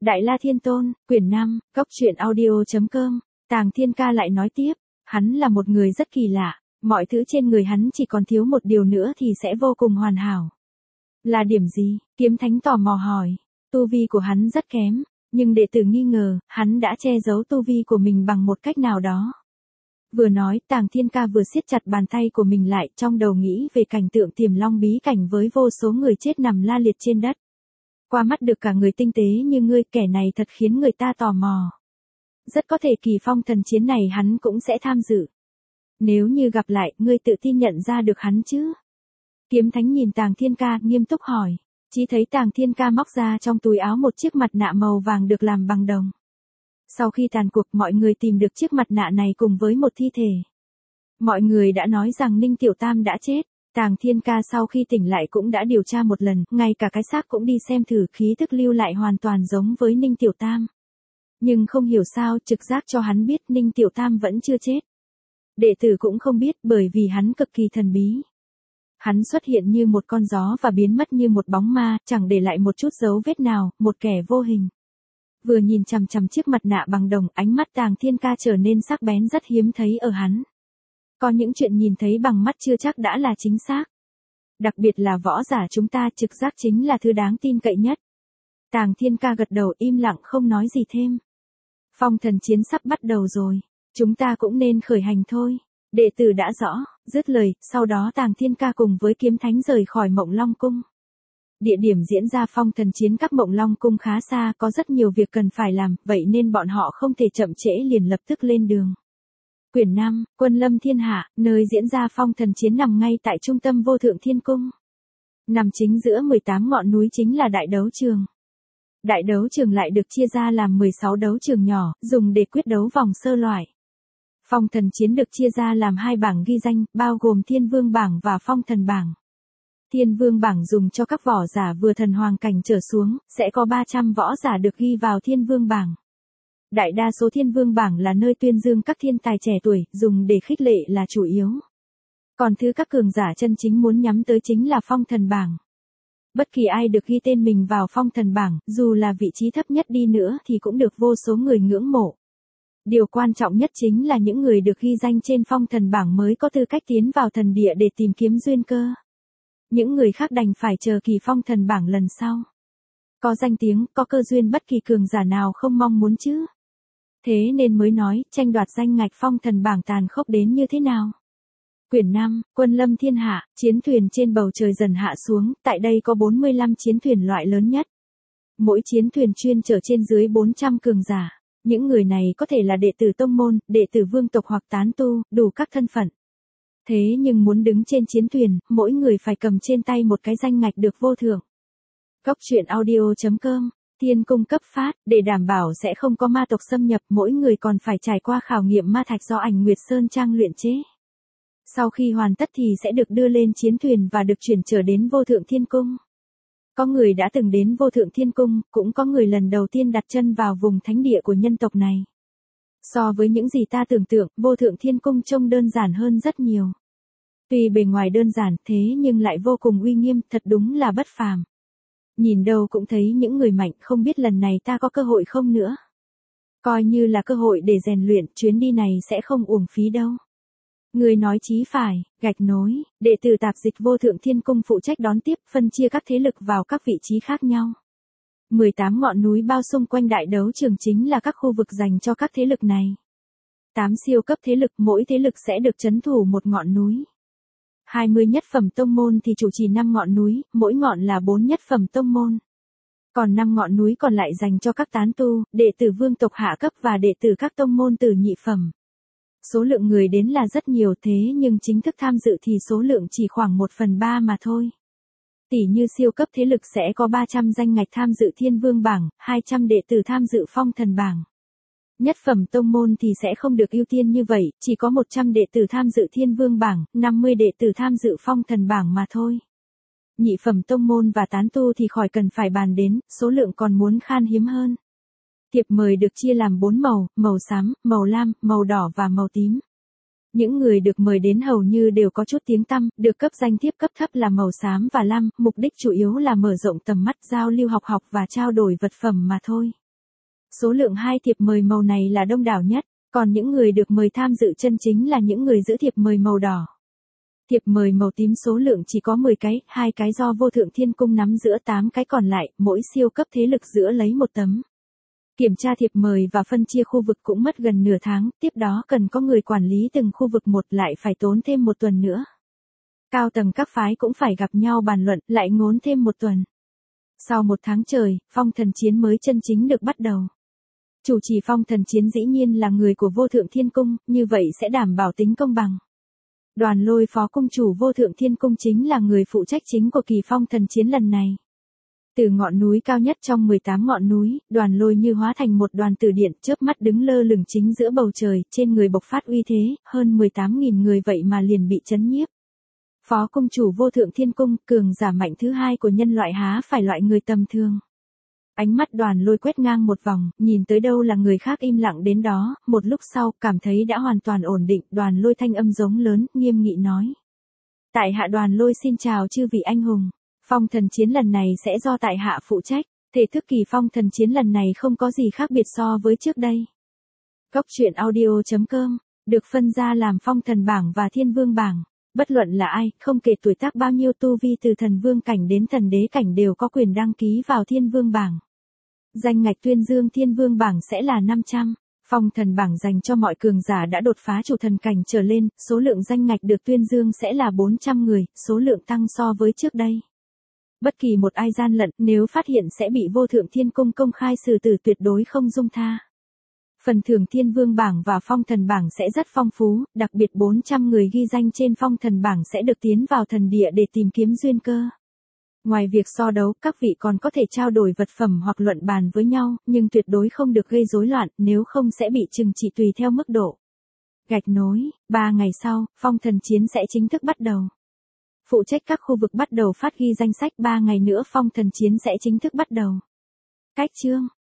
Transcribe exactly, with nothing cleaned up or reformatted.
Đại La Thiên Tôn, quyển năm, cốc truyện audio chấm com, Tàng Thiên Ca lại nói tiếp, hắn là một người rất kỳ lạ, mọi thứ trên người hắn chỉ còn thiếu một điều nữa thì sẽ vô cùng hoàn hảo. Là điểm gì? Kiếm Thánh tò mò hỏi. Tu vi của hắn rất kém, nhưng đệ tử nghi ngờ, hắn đã che giấu tu vi của mình bằng một cách nào đó. Vừa nói, Tàng Thiên Ca vừa siết chặt bàn tay của mình lại, trong đầu nghĩ về cảnh tượng Tiềm Long bí cảnh với vô số người chết nằm la liệt trên đất. Qua mắt được cả người tinh tế như ngươi, kẻ này thật khiến người ta tò mò. Rất có thể kỳ phong thần chiến này hắn cũng sẽ tham dự. Nếu như gặp lại, ngươi tự tin nhận ra được hắn chứ? Kiếm Thánh nhìn Tàng Thiên Ca, nghiêm túc hỏi. Chỉ thấy Tàng Thiên Ca móc ra trong túi áo một chiếc mặt nạ màu vàng được làm bằng đồng. Sau khi tàn cuộc, mọi người tìm được chiếc mặt nạ này cùng với một thi thể. Mọi người đã nói rằng Ninh Tiểu Tam đã chết. Tàng Thiên Ca sau khi tỉnh lại cũng đã điều tra một lần, ngay cả cái xác cũng đi xem thử, khí tức lưu lại hoàn toàn giống với Ninh Tiểu Tam. Nhưng không hiểu sao, trực giác cho hắn biết Ninh Tiểu Tam vẫn chưa chết. Đệ tử cũng không biết, bởi vì hắn cực kỳ thần bí. Hắn xuất hiện như một con gió và biến mất như một bóng ma, chẳng để lại một chút dấu vết nào, một kẻ vô hình. Vừa nhìn chằm chằm chiếc mặt nạ bằng đồng, ánh mắt Tàng Thiên Ca trở nên sắc bén rất hiếm thấy ở hắn. Có những chuyện nhìn thấy bằng mắt chưa chắc đã là chính xác. Đặc biệt là võ giả chúng ta, trực giác chính là thứ đáng tin cậy nhất. Tàng Thiên Ca gật đầu im lặng không nói gì thêm. Phong thần chiến sắp bắt đầu rồi, chúng ta cũng nên khởi hành thôi. Đệ tử đã rõ, dứt lời, sau đó Tàng Thiên Ca cùng với Kiếm Thánh rời khỏi Mộng Long Cung. Địa điểm diễn ra phong thần chiến các Mộng Long Cung khá xa, có rất nhiều việc cần phải làm, vậy nên bọn họ không thể chậm trễ liền lập tức lên đường. Quyển năm, Quân Lâm Thiên Hạ, nơi diễn ra phong thần chiến nằm ngay tại trung tâm Vô Thượng Thiên Cung. Nằm chính giữa mười tám ngọn núi chính là đại đấu trường. Đại đấu trường lại được chia ra làm mười sáu đấu trường nhỏ, dùng để quyết đấu vòng sơ loại. Phong thần chiến được chia ra làm hai bảng ghi danh, bao gồm Thiên Vương bảng và Phong thần bảng. Thiên Vương bảng dùng cho các võ giả vừa thần hoàng cảnh trở xuống, sẽ có ba trăm võ giả được ghi vào Thiên Vương bảng. Đại đa số Thiên Vương bảng là nơi tuyên dương các thiên tài trẻ tuổi, dùng để khích lệ là chủ yếu. Còn thứ các cường giả chân chính muốn nhắm tới chính là Phong thần bảng. Bất kỳ ai được ghi tên mình vào Phong thần bảng, dù là vị trí thấp nhất đi nữa thì cũng được vô số người ngưỡng mộ. Điều quan trọng nhất chính là những người được ghi danh trên Phong thần bảng mới có tư cách tiến vào thần địa để tìm kiếm duyên cơ. Những người khác đành phải chờ kỳ Phong thần bảng lần sau. Có danh tiếng, có cơ duyên, bất kỳ cường giả nào không mong muốn chứ. Thế nên mới nói, tranh đoạt danh ngạch Phong thần bảng tàn khốc đến như thế nào. Quyển năm, Quân Lâm Thiên Hạ, chiến thuyền trên bầu trời dần hạ xuống, tại đây có bốn mươi lăm chiến thuyền loại lớn nhất. Mỗi chiến thuyền chuyên chở trên dưới bốn trăm cường giả. Những người này có thể là đệ tử tông môn, đệ tử vương tộc hoặc tán tu, đủ các thân phận. Thế nhưng muốn đứng trên chiến thuyền, mỗi người phải cầm trên tay một cái danh ngạch được vô thưởng. Cốc truyện audio chấm com, Thiên Cung cấp phát, để đảm bảo sẽ không có ma tộc xâm nhập, mỗi người còn phải trải qua khảo nghiệm ma thạch do Ảnh Nguyệt Sơn Trang luyện chế. Sau khi hoàn tất thì sẽ được đưa lên chiến thuyền và được chuyển trở đến Vô Thượng Thiên Cung. Có người đã từng đến Vô Thượng Thiên Cung, cũng có người lần đầu tiên đặt chân vào vùng thánh địa của nhân tộc này. So với những gì ta tưởng tượng, Vô Thượng Thiên Cung trông đơn giản hơn rất nhiều. Tuy bề ngoài đơn giản thế nhưng lại vô cùng uy nghiêm, thật đúng là bất phàm. Nhìn đâu cũng thấy những người mạnh, không biết lần này ta có cơ hội không nữa. Coi như là cơ hội để rèn luyện, chuyến đi này sẽ không uổng phí đâu. Người nói chí phải, gạch nối, đệ tử tạp dịch Vô Thượng Thiên Cung phụ trách đón tiếp, phân chia các thế lực vào các vị trí khác nhau. mười tám ngọn núi bao xung quanh đại đấu trường chính là các khu vực dành cho các thế lực này. tám siêu cấp thế lực, mỗi thế lực sẽ được trấn thủ một ngọn núi. hai mươi nhất phẩm tông môn thì chủ trì năm ngọn núi, mỗi ngọn là bốn nhất phẩm tông môn. Còn năm ngọn núi còn lại dành cho các tán tu, đệ tử vương tộc hạ cấp và đệ tử các tông môn từ nhị phẩm. Số lượng người đến là rất nhiều, thế nhưng chính thức tham dự thì số lượng chỉ khoảng một phần ba mà thôi. Tỷ như siêu cấp thế lực sẽ có ba trăm danh ngạch tham dự Thiên Vương bảng, hai trăm đệ tử tham dự Phong thần bảng. Nhất phẩm tông môn thì sẽ không được ưu tiên như vậy, chỉ có một trăm đệ tử tham dự Thiên Vương bảng, năm mươi đệ tử tham dự Phong thần bảng mà thôi. Nhị phẩm tông môn và tán tu thì khỏi cần phải bàn đến, số lượng còn muốn khan hiếm hơn. Thiệp mời được chia làm bốn màu, màu xám, màu lam, màu đỏ và màu tím. Những người được mời đến hầu như đều có chút tiếng tăm, được cấp danh thiếp cấp thấp là màu xám và lam, mục đích chủ yếu là mở rộng tầm mắt, giao lưu học học và trao đổi vật phẩm mà thôi. Số lượng hai thiệp mời màu này là đông đảo nhất, còn những người được mời tham dự chân chính là những người giữ thiệp mời màu đỏ. Thiệp mời màu tím số lượng chỉ có mười cái, hai cái do Vô Thượng Thiên Cung nắm giữa tám cái còn lại, mỗi siêu cấp thế lực giữa lấy một tấm. Kiểm tra thiệp mời và phân chia khu vực cũng mất gần nửa tháng, tiếp đó cần có người quản lý từng khu vực một lại phải tốn thêm một tuần nữa. Cao tầng các phái cũng phải gặp nhau bàn luận, lại ngốn thêm một tuần. Sau một tháng trời, phong thần chiến mới chân chính được bắt đầu. Chủ trì phong thần chiến dĩ nhiên là người của Vô Thượng Thiên Cung, như vậy sẽ đảm bảo tính công bằng. Đoàn Lôi phó cung chủ Vô Thượng Thiên Cung chính là người phụ trách chính của kỳ phong thần chiến lần này. Từ ngọn núi cao nhất trong mười tám ngọn núi, Đoàn Lôi như hóa thành một đoàn tử điện chớp mắt đứng lơ lửng chính giữa bầu trời, trên người bộc phát uy thế, hơn mười tám nghìn người vậy mà liền bị chấn nhiếp. Phó cung chủ Vô Thượng Thiên Cung, cường giả mạnh thứ hai của nhân loại há phải loại người tầm thường. Ánh mắt Đoàn Lôi quét ngang một vòng, nhìn tới đâu là người khác im lặng đến đó, một lúc sau, cảm thấy đã hoàn toàn ổn định, Đoàn Lôi thanh âm giống lớn, nghiêm nghị nói. Tại hạ Đoàn Lôi xin chào chư vị anh hùng, phong thần chiến lần này sẽ do tại hạ phụ trách, thể thức kỳ phong thần chiến lần này không có gì khác biệt so với trước đây. Góc truyện audio chấm com, được phân ra làm phong thần bảng và thiên vương bảng. Bất luận là ai, không kể tuổi tác bao nhiêu tu vi từ thần vương cảnh đến thần đế cảnh đều có quyền đăng ký vào thiên vương bảng. Danh ngạch tuyên dương thiên vương bảng sẽ là năm trăm. Phong thần bảng dành cho mọi cường giả đã đột phá chủ thần cảnh trở lên, số lượng danh ngạch được tuyên dương sẽ là bốn trăm người, số lượng tăng so với trước đây. Bất kỳ một ai gian lận nếu phát hiện sẽ bị Vô Thượng Thiên Cung công khai xử tử tuyệt đối không dung tha. Phần thưởng thiên vương bảng và phong thần bảng sẽ rất phong phú, đặc biệt bốn trăm người ghi danh trên phong thần bảng sẽ được tiến vào thần địa để tìm kiếm duyên cơ. Ngoài việc so đấu, các vị còn có thể trao đổi vật phẩm hoặc luận bàn với nhau, nhưng tuyệt đối không được gây rối loạn, nếu không sẽ bị trừng trị tùy theo mức độ. Gạch nối, ba ngày sau, phong thần chiến sẽ chính thức bắt đầu. Phụ trách các khu vực bắt đầu phát ghi danh sách ba ngày nữa phong thần chiến sẽ chính thức bắt đầu. Cách chương